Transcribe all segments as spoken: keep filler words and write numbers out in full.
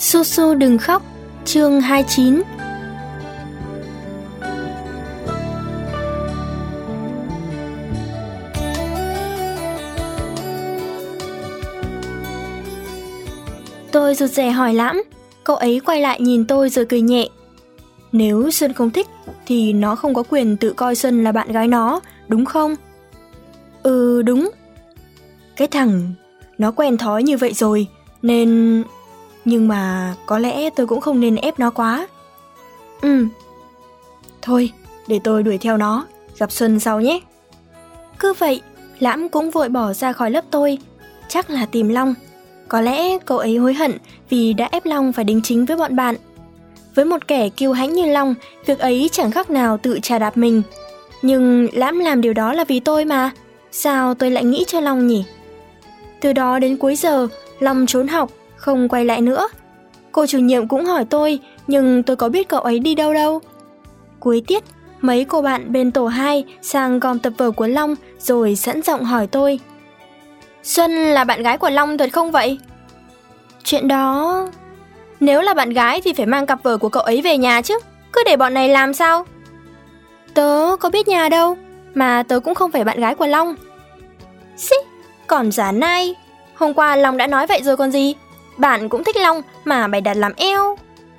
Su Su đừng khóc, chương hai mươi chín. Tôi rụt rè hỏi Lãm, cậu ấy quay lại nhìn tôi rồi cười nhẹ. Nếu Xuân không thích thì nó không có quyền tự coi Xuân là bạn gái nó, đúng không? Ừ đúng. Cái thằng, nó quen thói như vậy rồi, nên... Nhưng mà có lẽ tôi cũng không nên ép nó quá. Ừ. Thôi, để tôi đuổi theo nó, gặp Xuân sau nhé. Cứ vậy, Lãm cũng vội bỏ ra khỏi lớp tôi, chắc là tìm Long. Có lẽ cậu ấy hối hận vì đã ép Long phải đính chính với bọn bạn. Với một kẻ kiêu hãnh như Long, việc ấy chẳng khác nào tự chà đạp mình. Nhưng Lãm làm điều đó là vì tôi mà, sao tôi lại nghĩ cho Long nhỉ? Từ đó đến cuối giờ, Long trốn học, không quay lại nữa. Cô chủ nhiệm cũng hỏi tôi, nhưng tôi có biết cậu ấy đi đâu đâu. Cuối tiết, mấy cô bạn bên tổ hai sang gom tập vở của Long rồi sẵn giọng hỏi tôi. Xuân là bạn gái của Long thật không vậy? Chuyện đó... Nếu là bạn gái thì phải mang cặp vở của cậu ấy về nhà chứ, cứ để bọn này làm sao? Tớ có biết nhà đâu, mà tớ cũng không phải bạn gái của Long. Xí, còn giả nai. Hôm qua Long đã nói vậy rồi còn gì. Bạn cũng thích Long mà bày đặt làm eo.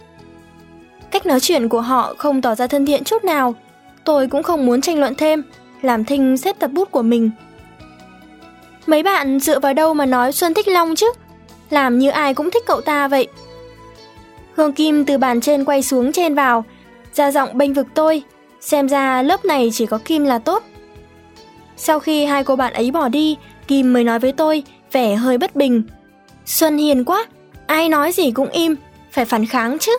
Cách nói chuyện của họ không tỏ ra thân thiện chút nào. Tôi cũng không muốn tranh luận thêm, làm thinh xếp tập bút của mình. Mấy bạn dựa vào đâu mà nói Xuân thích Long chứ? Làm như ai cũng thích cậu ta vậy. Hương Kim từ bàn trên quay xuống trên vào, ra giọng bênh vực tôi. Xem ra lớp này chỉ có Kim là tốt. Sau khi hai cô bạn ấy bỏ đi, Kim mới nói với tôi, vẻ hơi bất bình. Xuân hiền quá, ai nói gì cũng im, phải phản kháng chứ.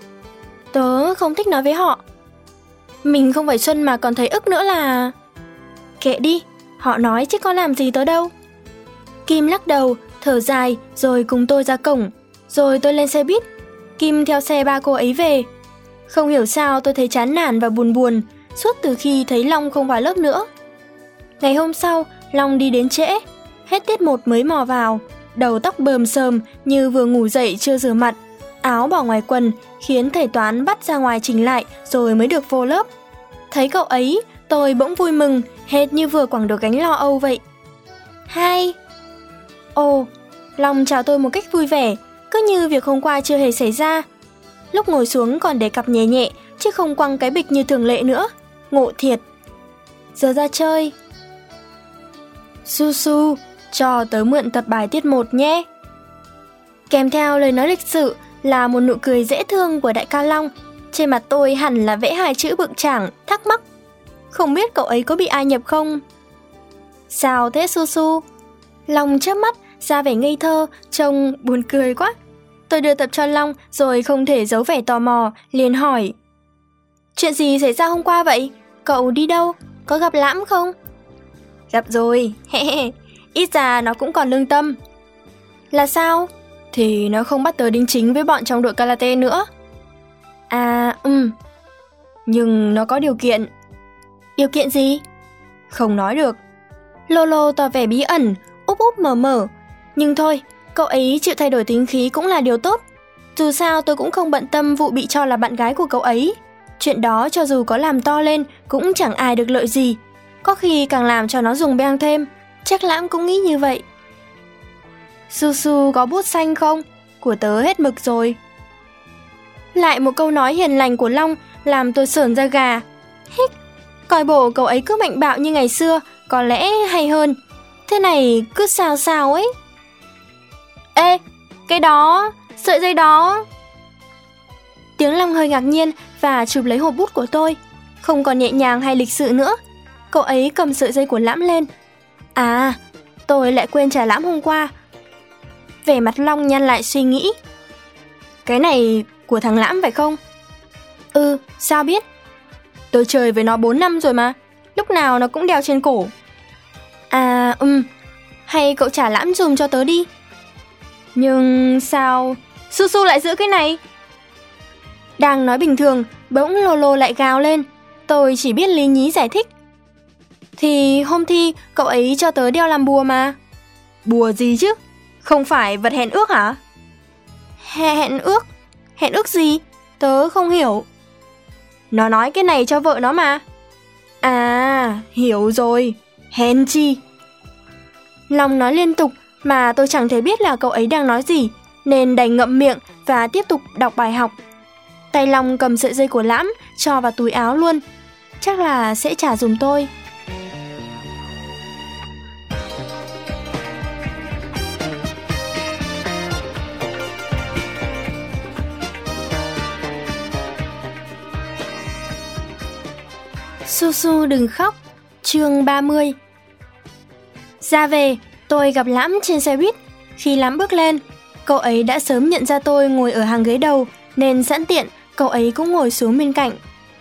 Tớ không thích nói với họ. Mình không phải Xuân mà còn thấy ức nữa là... Kệ đi, họ nói chứ có làm gì tớ đâu. Kim lắc đầu, thở dài rồi cùng tôi ra cổng. Rồi tôi lên xe buýt. Kim theo xe ba cô ấy về. Không hiểu sao tôi thấy chán nản và buồn buồn suốt từ khi thấy Long không vào lớp nữa. Ngày hôm sau, Long đi đến trễ. Hết tiết một mới mò vào. Đầu tóc bờm sờm như vừa ngủ dậy chưa rửa mặt. Áo bỏ ngoài quần khiến thầy toán bắt ra ngoài chỉnh lại rồi mới được vô lớp. Thấy cậu ấy, tôi bỗng vui mừng, hệt như vừa quẳng được gánh lo âu vậy. Hai. Ồ, Long chào tôi một cách vui vẻ, cứ như việc hôm qua chưa hề xảy ra. Lúc ngồi xuống còn để cặp nhẹ nhẹ, chứ không quăng cái bịch như thường lệ nữa. Ngộ thiệt. Giờ ra chơi. Su Su, cho tớ mượn tập bài tiết một nhé. Kèm theo lời nói lịch sự là một nụ cười dễ thương của đại ca Long. Trên mặt tôi hẳn là vẽ hai chữ bựng chảng, thắc mắc. Không biết cậu ấy có bị ai nhập không? Sao thế Su Su? Long chớp mắt, ra vẻ ngây thơ, trông buồn cười quá. Tôi đưa tập cho Long rồi không thể giấu vẻ tò mò, liền hỏi. Chuyện gì xảy ra hôm qua vậy? Cậu đi đâu? Có gặp Lãm không? Gặp rồi, ít ra nó cũng còn lương tâm. Là sao? Thì nó không bắt tớ đính chính với bọn trong đội karate nữa. À, ừm. Nhưng nó có điều kiện. Điều kiện gì? Không nói được. Lolo tỏ vẻ bí ẩn, úp úp mở mở. Nhưng thôi, cậu ấy chịu thay đổi tính khí cũng là điều tốt. Dù sao tôi cũng không bận tâm vụ bị cho là bạn gái của cậu ấy. Chuyện đó cho dù có làm to lên cũng chẳng ai được lợi gì. Có khi càng làm cho nó dùng beng thêm. Chắc Lãm cũng nghĩ như vậy. Su Su có bút xanh không? Của tớ hết mực rồi. Lại một câu nói hiền lành của Long làm tôi sởn da gà. Hích, coi bộ cậu ấy cứ mạnh bạo như ngày xưa, có lẽ hay hơn. Thế này cứ sao sao ấy. Ê, cái đó, sợi dây đó. Tiếng Long hơi ngạc nhiên và chụp lấy hộp bút của tôi. Không còn nhẹ nhàng hay lịch sự nữa. Cậu ấy cầm sợi dây của Lãm lên. À, tôi lại quên trả Lãm hôm qua. Vẻ mặt Long nhăn lại suy nghĩ. Cái này của thằng Lãm phải không? Ừ, sao biết? Tôi chơi với nó bốn năm rồi mà. Lúc nào nó cũng đeo trên cổ. À, ừm. Hay cậu trả Lãm dùm cho tớ đi. Nhưng sao Su Su lại giữ cái này? Đang nói bình thường, bỗng Lolo lại gào lên. Tôi chỉ biết lý nhí giải thích. Thì hôm thi cậu ấy cho tớ đeo làm bùa mà. Bùa gì chứ? Không phải vật hẹn ước hả? Hẹn ước? Hẹn ước gì? Tớ không hiểu. Nó nói cái này cho vợ nó mà. À, hiểu rồi. Hèn chi. Long nói liên tục mà tôi chẳng thể biết là cậu ấy đang nói gì, nên đành ngậm miệng và tiếp tục đọc bài học. Tay Long cầm sợi dây của Lãm cho vào túi áo luôn. Chắc là sẽ trả giùm tôi. Su Su đừng khóc. Chương ba mươi. Ra về, tôi gặp Lãm trên xe buýt. Khi Lãm bước lên, cậu ấy đã sớm nhận ra tôi ngồi ở hàng ghế đầu, nên sẵn tiện cậu ấy cũng ngồi xuống bên cạnh.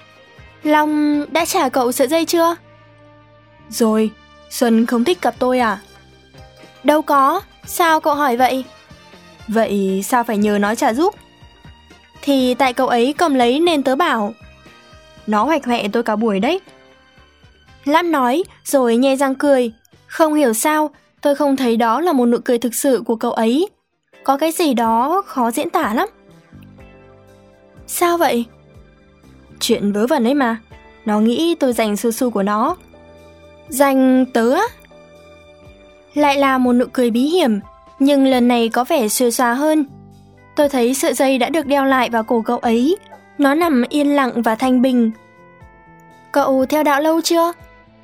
Long đã trả cậu sợi dây chưa? Rồi. Xuân không thích gặp tôi à? Đâu có. Sao cậu hỏi vậy? Vậy sao phải nhờ nó trả giúp? Thì tại cậu ấy cầm lấy nên tớ bảo. Nó hoạch hoẹ tôi cả buổi đấy. Lãm nói rồi nhe răng cười. Không hiểu sao tôi không thấy đó là một nụ cười thực sự của cậu ấy. Có cái gì đó khó diễn tả lắm. Sao vậy? Chuyện vớ vẩn ấy mà. Nó nghĩ tôi giành Su Su của nó. Giành tớ á? Lại là một nụ cười bí hiểm, nhưng lần này có vẻ xuề xòa hơn. Tôi thấy sợi dây đã được đeo lại vào cổ cậu ấy. Nó nằm yên lặng và thanh bình. Cậu theo đạo lâu chưa?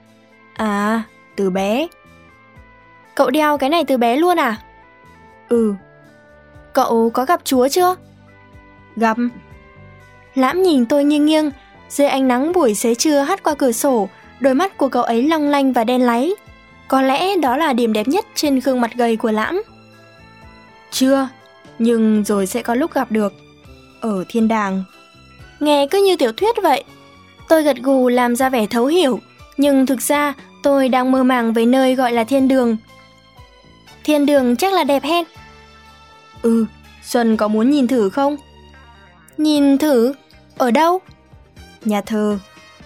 À, từ bé. Cậu đeo cái này từ bé luôn à? Ừ. Cậu có gặp Chúa chưa? Gặp. Lãm nhìn tôi nghiêng nghiêng. Dưới ánh nắng buổi xế trưa hắt qua cửa sổ, đôi mắt của cậu ấy long lanh và đen láy. Có lẽ đó là điểm đẹp nhất trên gương mặt gầy của Lãm. Chưa, nhưng rồi sẽ có lúc gặp được. Ở thiên đàng. Nghe cứ như tiểu thuyết vậy. Tôi gật gù làm ra vẻ thấu hiểu, nhưng thực ra tôi đang mơ màng về nơi gọi là thiên đường. Thiên đường chắc là đẹp hen. Ừ, Xuân có muốn nhìn thử không? Nhìn thử? Ở đâu? Nhà thờ.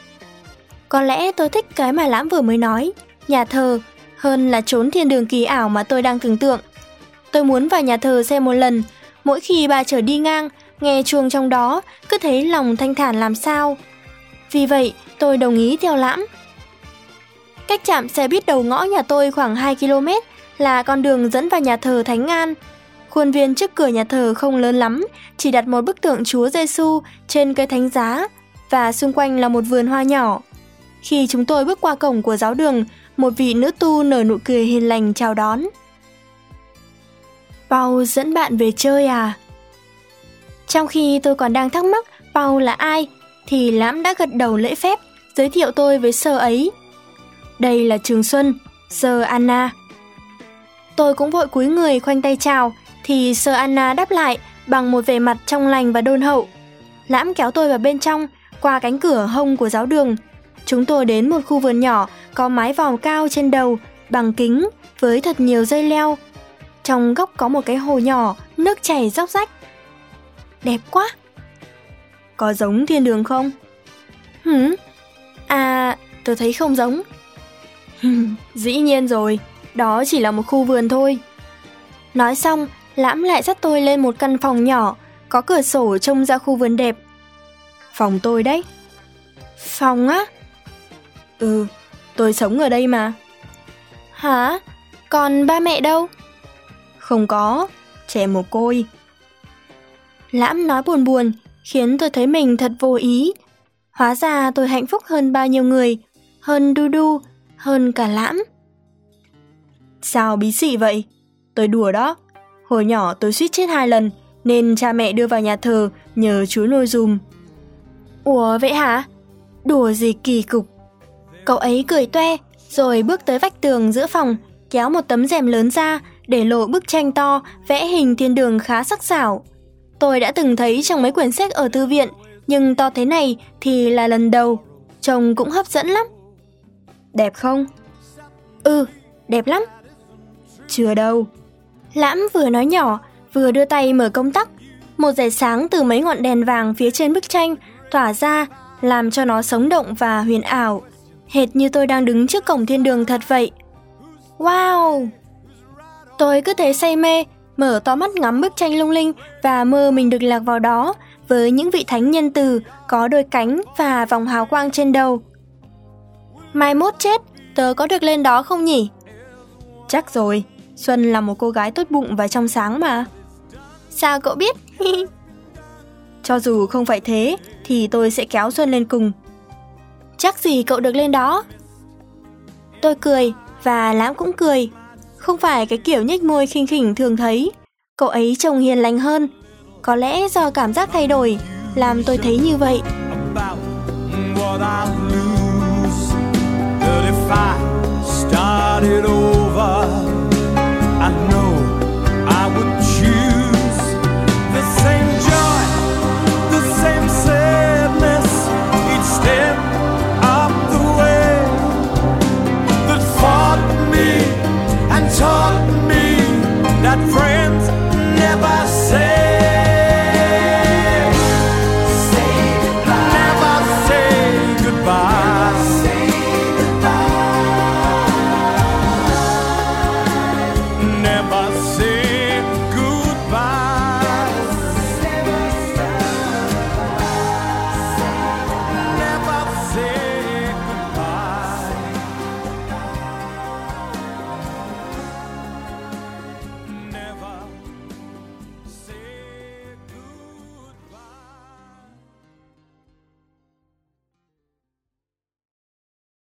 Có lẽ tôi thích cái mà Lãm vừa mới nói, nhà thờ, hơn là chốn thiên đường kỳ ảo mà tôi đang tưởng tượng. Tôi muốn vào nhà thờ xem một lần. Mỗi khi bà chở đi ngang, nghe chuông trong đó, cứ thấy lòng thanh thản làm sao. Vì vậy, tôi đồng ý theo Lãm. Cách trạm xe buýt đầu ngõ nhà tôi khoảng hai ki lô mét là con đường dẫn vào nhà thờ Thánh An. Khuôn viên trước cửa nhà thờ không lớn lắm, chỉ đặt một bức tượng Chúa Giêsu trên cây thánh giá và xung quanh là một vườn hoa nhỏ. Khi chúng tôi bước qua cổng của giáo đường, một vị nữ tu nở nụ cười hiền lành chào đón. Paul dẫn bạn về chơi à? Trong khi tôi còn đang thắc mắc Paul là ai, thì Lãm đã gật đầu lễ phép, giới thiệu tôi với sơ ấy. Đây là Trường Xuân, sơ Anna. Tôi cũng vội cúi người khoanh tay chào, thì sơ Anna đáp lại bằng một vẻ mặt trong lành và đôn hậu. Lãm kéo tôi vào bên trong, qua cánh cửa hông của giáo đường. Chúng tôi đến một khu vườn nhỏ có mái vòm cao trên đầu, bằng kính, với thật nhiều dây leo. Trong góc có một cái hồ nhỏ, nước chảy róc rách. Đẹp quá. Có giống thiên đường không? Hửm? À, tôi thấy không giống. Dĩ nhiên rồi, đó chỉ là một khu vườn thôi. Nói xong, Lãm lại dắt tôi lên một căn phòng nhỏ, có cửa sổ trông ra khu vườn đẹp. Phòng tôi đấy. Phòng á? Ừ, tôi sống ở đây mà. Hả? Còn ba mẹ đâu? Không có, trẻ mồ côi. Lãm nói buồn buồn, khiến tôi thấy mình thật vô ý. Hóa ra tôi hạnh phúc hơn bao nhiêu người, hơn Du Du, hơn cả Lãm. Sao bí xị vậy? Tôi đùa đó. Hồi nhỏ tôi suýt chết hai lần, nên cha mẹ đưa vào nhà thờ nhờ Chúa nuôi dùm. Ủa vậy hả? Đùa gì kỳ cục. Cậu ấy cười toe, rồi bước tới vách tường giữa phòng, kéo một tấm rèm lớn ra để lộ bức tranh to vẽ hình thiên đường khá sắc sảo. Tôi đã từng thấy trong mấy quyển sách ở thư viện, nhưng to thế này thì là lần đầu. Trông cũng hấp dẫn lắm. Đẹp không? Ừ, đẹp lắm. Chưa đâu. Lãm vừa nói nhỏ, vừa đưa tay mở công tắc. Một dải sáng từ mấy ngọn đèn vàng phía trên bức tranh tỏa ra, làm cho nó sống động và huyền ảo, hệt như tôi đang đứng trước cổng thiên đường thật vậy. Wow! Tôi cứ thấy say mê, mở to mắt ngắm bức tranh lung linh và mơ mình được lạc vào đó với những vị thánh nhân từ có đôi cánh và vòng hào quang trên đầu. Mai mốt chết, tớ có được lên đó không nhỉ? Chắc rồi, Xuân là một cô gái tốt bụng và trong sáng mà. Sao cậu biết? Cho dù không phải thế, thì tôi sẽ kéo Xuân lên cùng. Chắc gì cậu được lên đó? Tôi cười, và Lãm cũng cười. Không phải cái kiểu nhếch môi khinh khỉnh thường thấy. Cậu ấy trông hiền lành hơn. Có lẽ do cảm giác thay đổi, làm tôi thấy như vậy. I started over, I know